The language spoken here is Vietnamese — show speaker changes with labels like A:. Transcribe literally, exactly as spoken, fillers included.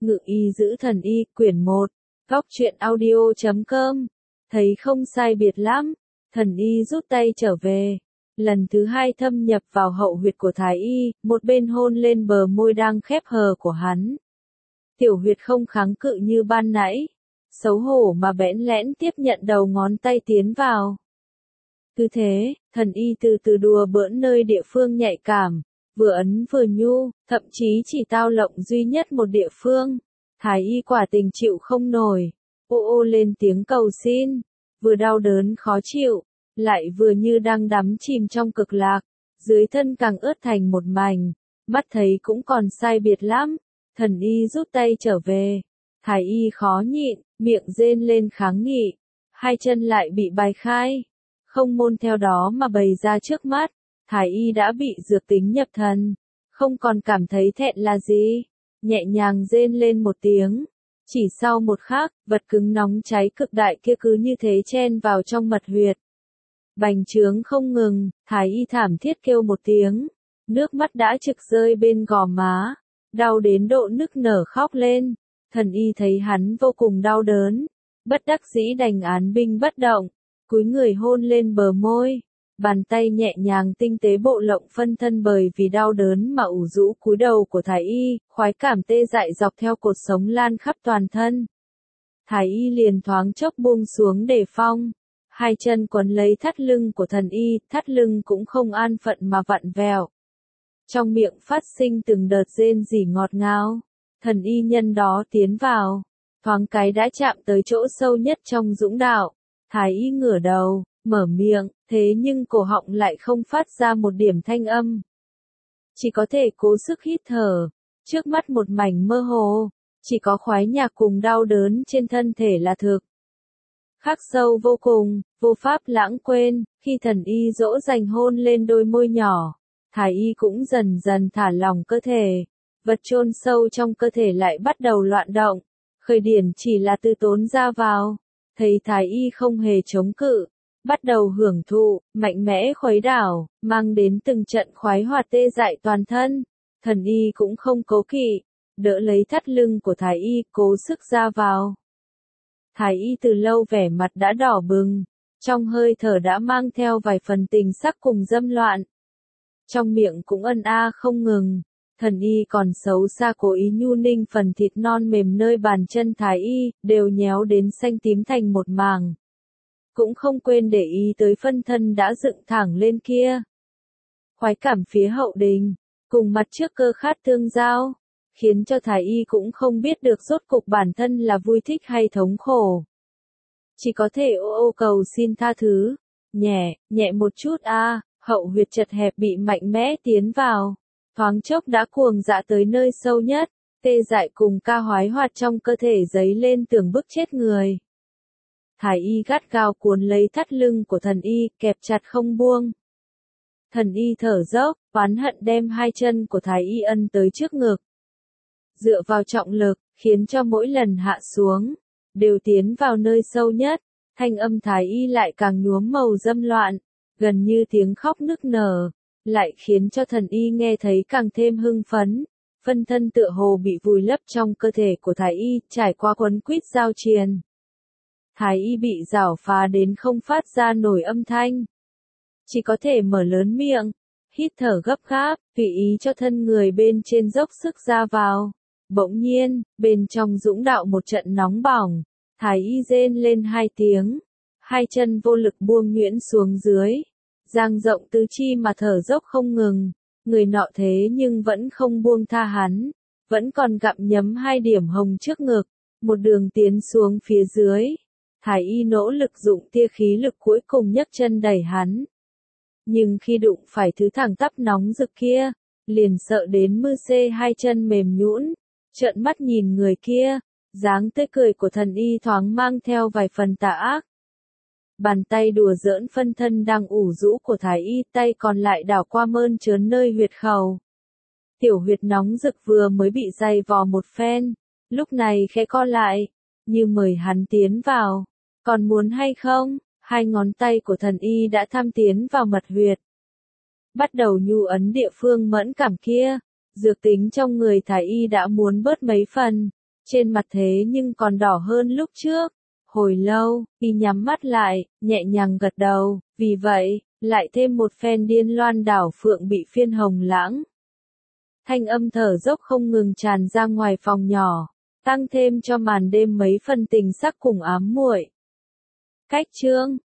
A: Ngự y giữ thần y, quyển một, góc truyện audio chấm com. Thấy không sai biệt lắm, thần y rút tay trở về. Lần thứ hai thâm nhập vào hậu huyệt của thái y, một bên hôn lên bờ môi đang khép hờ của hắn. Tiểu huyệt không kháng cự như ban nãy, xấu hổ mà bẽn lẽn tiếp nhận đầu ngón tay tiến vào. Cứ thế, thần y từ từ đùa bỡn nơi địa phương nhạy cảm, vừa ấn vừa nhu, thậm chí chỉ tao lộng duy nhất một địa phương. Thái y quả tình chịu không nổi, ô ô lên tiếng cầu xin, vừa đau đớn khó chịu, lại vừa như đang đắm chìm trong cực lạc, dưới thân càng ướt thành một mảnh, mắt thấy cũng còn sai biệt lắm, thần y rút tay trở về, thái y khó nhịn, miệng rên lên kháng nghị, hai chân lại bị bài khai, không môn theo đó mà bày ra trước mắt, thái y đã bị dược tính nhập thần, không còn cảm thấy thẹn là gì, nhẹ nhàng rên lên một tiếng. Chỉ sau một khắc, vật cứng nóng cháy cực đại kia cứ như thế chen vào trong mật huyệt. Bành trướng không ngừng, thái y thảm thiết kêu một tiếng, nước mắt đã trực rơi bên gò má, đau đến độ nức nở khóc lên, thần y thấy hắn vô cùng đau đớn, bất đắc dĩ đành án binh bất động, cúi người hôn lên bờ môi, bàn tay nhẹ nhàng tinh tế bộ lộng phân thân bởi vì đau đớn mà ủ rũ cúi đầu của thái y, khoái cảm tê dại dọc theo cột sống lan khắp toàn thân. Thái y liền thoáng chốc buông xuống đề phong, hai chân quấn lấy thắt lưng của thần y, thắt lưng cũng không an phận mà vặn vẹo. Trong miệng phát sinh từng đợt rên rỉ ngọt ngào, thần y nhân đó tiến vào, thoáng cái đã chạm tới chỗ sâu nhất trong dũng đạo, thái y ngửa đầu, mở miệng, thế nhưng cổ họng lại không phát ra một điểm thanh âm. Chỉ có thể cố sức hít thở, trước mắt một mảnh mơ hồ, chỉ có khoái nhạc cùng đau đớn trên thân thể là thực. Khắc sâu vô cùng, vô pháp lãng quên, khi thần y dỗ dành hôn lên đôi môi nhỏ, thái y cũng dần dần thả lỏng cơ thể, vật chôn sâu trong cơ thể lại bắt đầu loạn động, khởi điển chỉ là từ tốn ra vào, thấy thái y không hề chống cự, bắt đầu hưởng thụ, mạnh mẽ khuấy đảo, mang đến từng trận khoái hoạt tê dại toàn thân, thần y cũng không cố kỵ, đỡ lấy thắt lưng của thái y, cố sức ra vào. Thái y từ lâu vẻ mặt đã đỏ bừng, trong hơi thở đã mang theo vài phần tình sắc cùng dâm loạn. Trong miệng cũng ân a không ngừng, thần y còn xấu xa cố ý nhu ninh phần thịt non mềm nơi bàn chân thái y, đều nhéo đến xanh tím thành một màng. Cũng không quên để ý tới phân thân đã dựng thẳng lên kia. Khoái cảm phía hậu đình, cùng mặt trước cơ khát tương giao, khiến cho thái y cũng không biết được rốt cục bản thân là vui thích hay thống khổ. Chỉ có thể ô ô cầu xin tha thứ, nhẹ, nhẹ một chút a, hậu huyệt chật hẹp bị mạnh mẽ tiến vào, thoáng chốc đã cuồng dã tới nơi sâu nhất, tê dại cùng ca hoái hoạt trong cơ thể dấy lên tưởng bức chết người. Thái y gắt gao cuốn lấy thắt lưng của thần y, kẹp chặt không buông. Thần y thở dốc, oán hận đem hai chân của thái y ân tới trước ngực. Dựa vào trọng lực, khiến cho mỗi lần hạ xuống, đều tiến vào nơi sâu nhất, thanh âm thái y lại càng nhuốm màu dâm loạn, gần như tiếng khóc nức nở, lại khiến cho thần y nghe thấy càng thêm hưng phấn, phân thân tựa hồ bị vùi lấp trong cơ thể của thái y, trải qua quấn quýt giao triền. Thái y bị giảo phá đến không phát ra nổi âm thanh. Chỉ có thể mở lớn miệng, hít thở gấp gáp, tùy ý cho thân người bên trên dốc sức ra vào. Bỗng nhiên, bên trong dũng đạo một trận nóng bỏng, thái y rên lên hai tiếng, hai chân vô lực buông nhuyễn xuống dưới, dang rộng tứ chi mà thở dốc không ngừng, người nọ thế nhưng vẫn không buông tha hắn, vẫn còn gặm nhấm hai điểm hồng trước ngực, một đường tiến xuống phía dưới. Thái y nỗ lực dụng tia khí lực cuối cùng nhấc chân đẩy hắn. Nhưng khi đụng phải thứ thẳng tắp nóng rực kia, liền sợ đến mư xê hai chân mềm nhũn, trợn mắt nhìn người kia, dáng tươi cười của thần y thoáng mang theo vài phần tà ác. Bàn tay đùa giỡn phân thân đang ủ rũ của thái y, tay còn lại đảo qua mơn trớn nơi huyệt khẩu. Tiểu huyệt nóng rực vừa mới bị dày vò một phen, lúc này khẽ co lại, như mời hắn tiến vào. Còn muốn hay không? Hai ngón tay của thần y đã tham tiến vào mật huyệt. Bắt đầu nhu ấn địa phương mẫn cảm kia, dược tính trong người thái y đã muốn bớt mấy phần, trên mặt thế nhưng còn đỏ hơn lúc trước. Hồi lâu, y nhắm mắt lại, nhẹ nhàng gật đầu, vì vậy, lại thêm một phen điên loan đảo phượng bị phiên hồng lãng. Thanh âm thở dốc không ngừng tràn ra ngoài phòng nhỏ, tăng thêm cho màn đêm mấy phần tình sắc cùng ám muội. Cách chương